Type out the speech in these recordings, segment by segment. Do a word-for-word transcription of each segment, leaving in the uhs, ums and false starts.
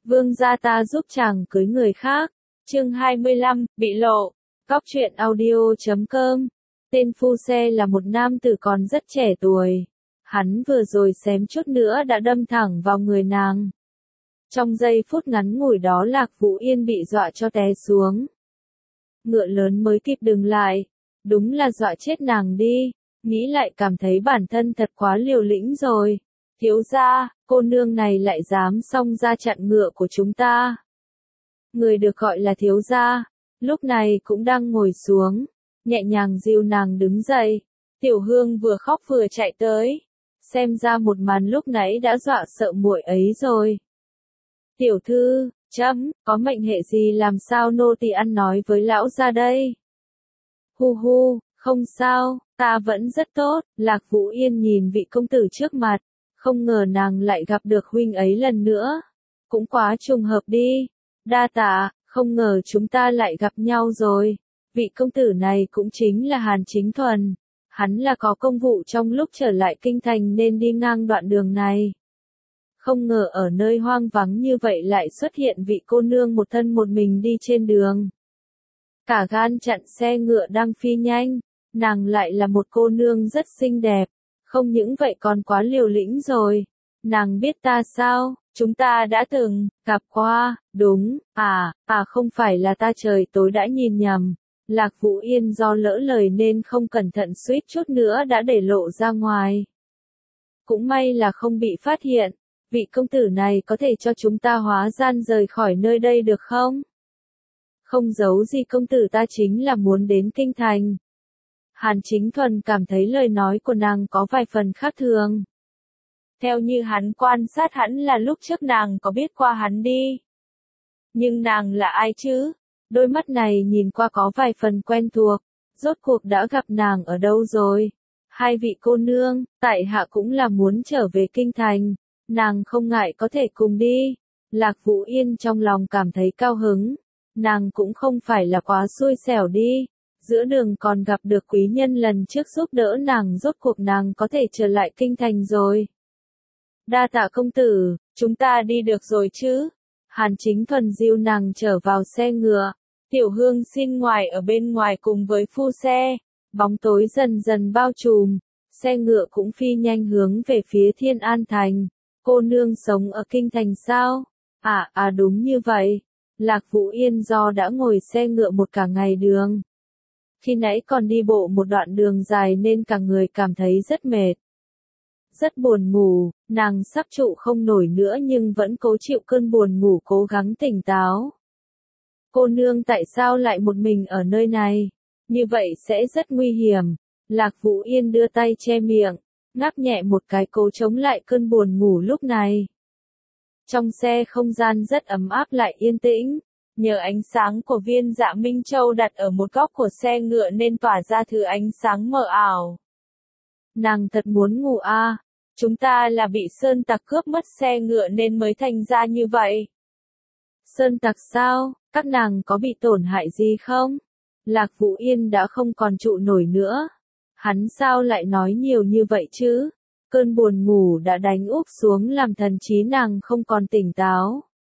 Vương gia ta giúp chàng cưới người khác. Chương hai mươi lăm, bị lộ. Cóc truyện audio chấm com. Tên phu xe là một nam tử còn rất trẻ tuổi. Hắn vừa rồi xém chút nữa đã đâm thẳng vào người nàng. Trong giây phút ngắn ngủi đó Lạc Vũ Yên bị dọa cho té xuống. Ngựa lớn mới kịp dừng lại. Đúng là dọa chết nàng đi. Nghĩ lại cảm thấy bản thân thật quá liều lĩnh rồi. Thiếu gia, cô nương này lại dám xông ra chặn ngựa của chúng ta. Người được gọi là thiếu gia, lúc này cũng đang ngồi xuống, nhẹ nhàng dìu nàng đứng dậy. Tiểu Hương vừa khóc vừa chạy tới, xem ra một màn lúc nãy đã dọa sợ muội ấy rồi. Tiểu thư, chấm, có mệnh hệ gì làm sao nô tỳ ăn nói với lão gia đây? Hu hu, không sao, ta vẫn rất tốt. Lạc Vũ Yên nhìn vị công tử trước mặt, không ngờ nàng lại gặp được huynh ấy lần nữa. Cũng quá trùng hợp đi. Đa tạ, không ngờ chúng ta lại gặp nhau rồi. Vị công tử này cũng chính là Hàn Chính Thuần. Hắn là có công vụ trong lúc trở lại kinh thành nên đi ngang đoạn đường này. Không ngờ ở nơi hoang vắng như vậy lại xuất hiện vị cô nương một thân một mình đi trên đường. Cả gan chặn xe ngựa đang phi nhanh, nàng lại là một cô nương rất xinh đẹp. Không những vậy còn quá liều lĩnh rồi. Nàng biết ta sao? Chúng ta đã từng gặp qua, đúng, à, à không phải là ta trời tối đã nhìn nhầm. Lạc Vũ Yên do lỡ lời nên không cẩn thận suýt chút nữa đã để lộ ra ngoài. Cũng may là không bị phát hiện. Vị công tử này có thể cho chúng ta hóa gian rời khỏi nơi đây được không? Không giấu gì công tử ta chính là muốn đến kinh thành. Hàn Chính Thuần cảm thấy lời nói của nàng có vài phần khác thường. Theo như hắn quan sát hẳn là lúc trước nàng có biết qua hắn đi. Nhưng nàng là ai chứ? Đôi mắt này nhìn qua có vài phần quen thuộc. Rốt cuộc đã gặp nàng ở đâu rồi? Hai vị cô nương, tại hạ cũng là muốn trở về kinh thành. Nàng không ngại có thể cùng đi. Lạc Vũ Yên trong lòng cảm thấy cao hứng. Nàng cũng không phải là quá xui xẻo đi. Giữa đường còn gặp được quý nhân lần trước giúp đỡ nàng, rốt cuộc nàng có thể trở lại kinh thành rồi. Đa tạ công tử, chúng ta đi được rồi chứ? Hàn Chính Thuần dìu nàng trở vào xe ngựa. Tiểu Hương xin ngoài ở bên ngoài cùng với phu xe. Bóng tối dần dần bao trùm. Xe ngựa cũng phi nhanh hướng về phía Thiên An Thành. Cô nương sống ở kinh thành sao? À, à đúng như vậy. Lạc Vũ Yên do đã ngồi xe ngựa một cả ngày đường. Khi nãy còn đi bộ một đoạn đường dài nên cả người cảm thấy rất mệt. Rất buồn ngủ, nàng sắp trụ không nổi nữa nhưng vẫn cố chịu cơn buồn ngủ cố gắng tỉnh táo. Cô nương tại sao lại một mình ở nơi này? Như vậy sẽ rất nguy hiểm. Lạc Vũ Yên đưa tay che miệng, ngáp nhẹ một cái cố chống lại cơn buồn ngủ lúc này. Trong xe không gian rất ấm áp lại yên tĩnh. Nhờ ánh sáng của viên Dạ Minh Châu đặt ở một góc của xe ngựa nên tỏa ra thứ ánh sáng mờ ảo. Nàng thật muốn ngủ à, chúng ta là bị sơn tặc cướp mất xe ngựa nên mới thành ra như vậy. Sơn tặc sao, các nàng có bị tổn hại gì không? Lạc Vũ Yên đã không còn trụ nổi nữa. Hắn sao lại nói nhiều như vậy chứ? Cơn buồn ngủ đã đánh úp xuống làm thần trí nàng không còn tỉnh táo.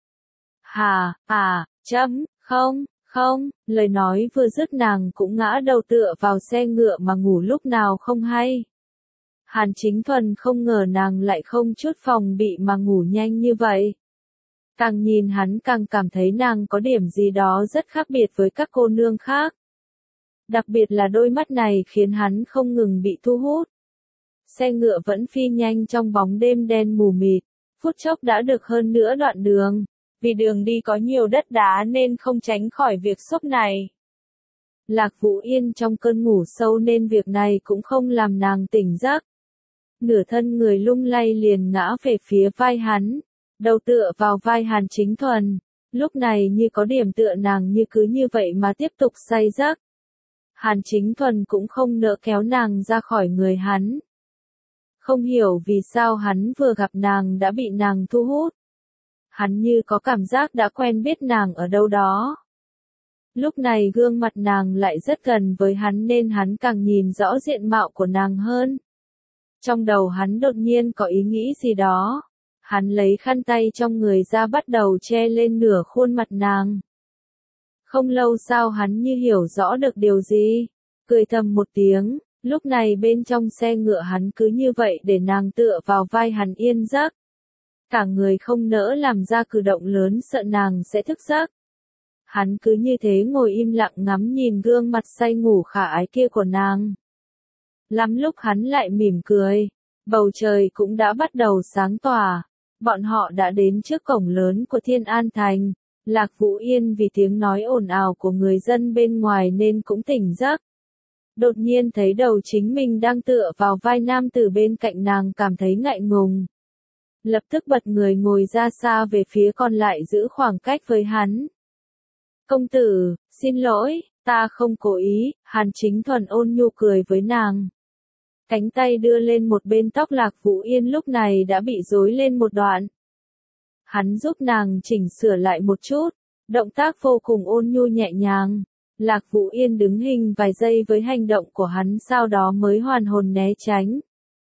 Hà, à, chấm, không, không, lời nói vừa dứt nàng cũng ngã đầu tựa vào xe ngựa mà ngủ lúc nào không hay. Hàn Chính Thuần không ngờ nàng lại không chút phòng bị mà ngủ nhanh như vậy. Càng nhìn hắn càng cảm thấy nàng có điểm gì đó rất khác biệt với các cô nương khác. Đặc biệt là đôi mắt này khiến hắn không ngừng bị thu hút. Xe ngựa vẫn phi nhanh trong bóng đêm đen mù mịt, phút chốc đã được hơn nửa đoạn đường. Vì đường đi có nhiều đất đá nên không tránh khỏi việc xốc này. Lạc Vũ Yên trong cơn ngủ sâu nên việc này cũng không làm nàng tỉnh giấc. Nửa thân người lung lay liền ngã về phía vai hắn, đầu tựa vào vai Hàn Chính Thuần. Lúc này như có điểm tựa nàng như cứ như vậy mà tiếp tục say giấc. Hàn Chính Thuần cũng không nỡ kéo nàng ra khỏi người hắn. Không hiểu vì sao hắn vừa gặp nàng đã bị nàng thu hút. Hắn như có cảm giác đã quen biết nàng ở đâu đó. Lúc này gương mặt nàng lại rất gần với hắn nên hắn càng nhìn rõ diện mạo của nàng hơn. Trong đầu hắn đột nhiên có ý nghĩ gì đó. Hắn lấy khăn tay trong người ra bắt đầu che lên nửa khuôn mặt nàng. Không lâu sau hắn như hiểu rõ được điều gì, cười thầm một tiếng, lúc này bên trong xe ngựa hắn cứ như vậy để nàng tựa vào vai hắn yên giấc. Cả người không nỡ làm ra cử động lớn sợ nàng sẽ thức giấc. Hắn cứ như thế ngồi im lặng ngắm nhìn gương mặt say ngủ khả ái kia của nàng. Lắm lúc hắn lại mỉm cười, bầu trời cũng đã bắt đầu sáng tỏa. Bọn họ đã đến trước cổng lớn của Thiên An Thành. Lạc Vũ Yên vì tiếng nói ồn ào của người dân bên ngoài nên cũng tỉnh giấc. Đột nhiên thấy đầu chính mình đang tựa vào vai nam tử bên cạnh nàng cảm thấy ngại ngùng. Lập tức bật người ngồi ra xa về phía còn lại giữ khoảng cách với hắn. Công tử, xin lỗi, ta không cố ý, Hàn Chính Thuần ôn nhu cười với nàng. Cánh tay đưa lên một bên tóc Lạc Vũ Yên lúc này đã bị rối lên một đoạn. Hắn giúp nàng chỉnh sửa lại một chút, động tác vô cùng ôn nhu nhẹ nhàng. Lạc Vũ Yên đứng hình vài giây với hành động của hắn sau đó mới hoàn hồn né tránh.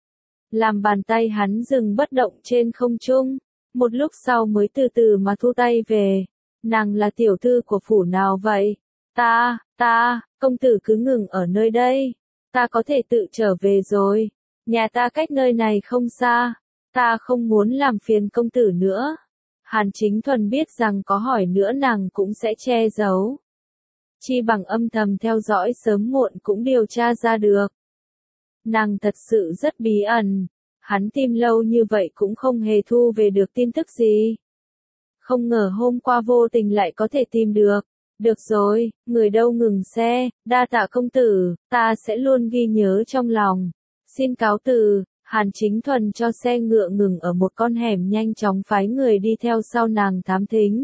Làm bàn tay hắn dừng bất động trên không trung, một lúc sau mới từ từ mà thu tay về. Nàng là tiểu thư của phủ nào vậy? Ta, ta, công tử cứ ngừng ở nơi đây. Ta có thể tự trở về rồi. Nhà ta cách nơi này không xa. Ta không muốn làm phiền công tử nữa. Hàn Chính Thuần biết rằng có hỏi nữa nàng cũng sẽ che giấu. Chi bằng âm thầm theo dõi sớm muộn cũng điều tra ra được. Nàng thật sự rất bí ẩn. Hắn tìm lâu như vậy cũng không hề thu về được tin tức gì. Không ngờ hôm qua vô tình lại có thể tìm được. Được rồi, người đâu ngừng xe, đa tạ công tử, ta sẽ luôn ghi nhớ trong lòng. Xin cáo từ, Hàn Chính Thuần cho xe ngựa ngừng ở một con hẻm nhanh chóng phái người đi theo sau nàng thám thính.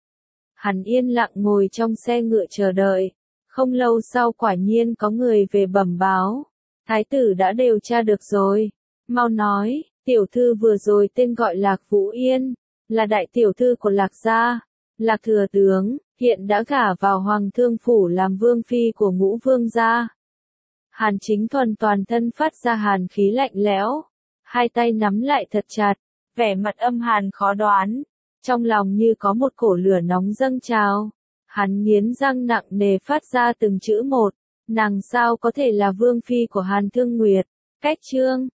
Hắn yên lặng ngồi trong xe ngựa chờ đợi. Không lâu sau quả nhiên có người về bẩm báo. Thái tử đã điều tra được rồi. Mau nói, tiểu thư vừa rồi tên gọi Lạc Vũ Yên, là đại tiểu thư của Lạc gia. Lạc thừa tướng, hiện đã gả vào Hoàng Thương Phủ làm vương phi của Ngũ Vương gia. Hàn Chính Thuần toàn thân phát ra hàn khí lạnh lẽo, hai tay nắm lại thật chặt, vẻ mặt âm hàn khó đoán, trong lòng như có một cổ lửa nóng dâng trào. Hắn nghiến răng nặng nề phát ra từng chữ một, nàng sao có thể là vương phi của Hàn Thương Nguyệt, cách chương.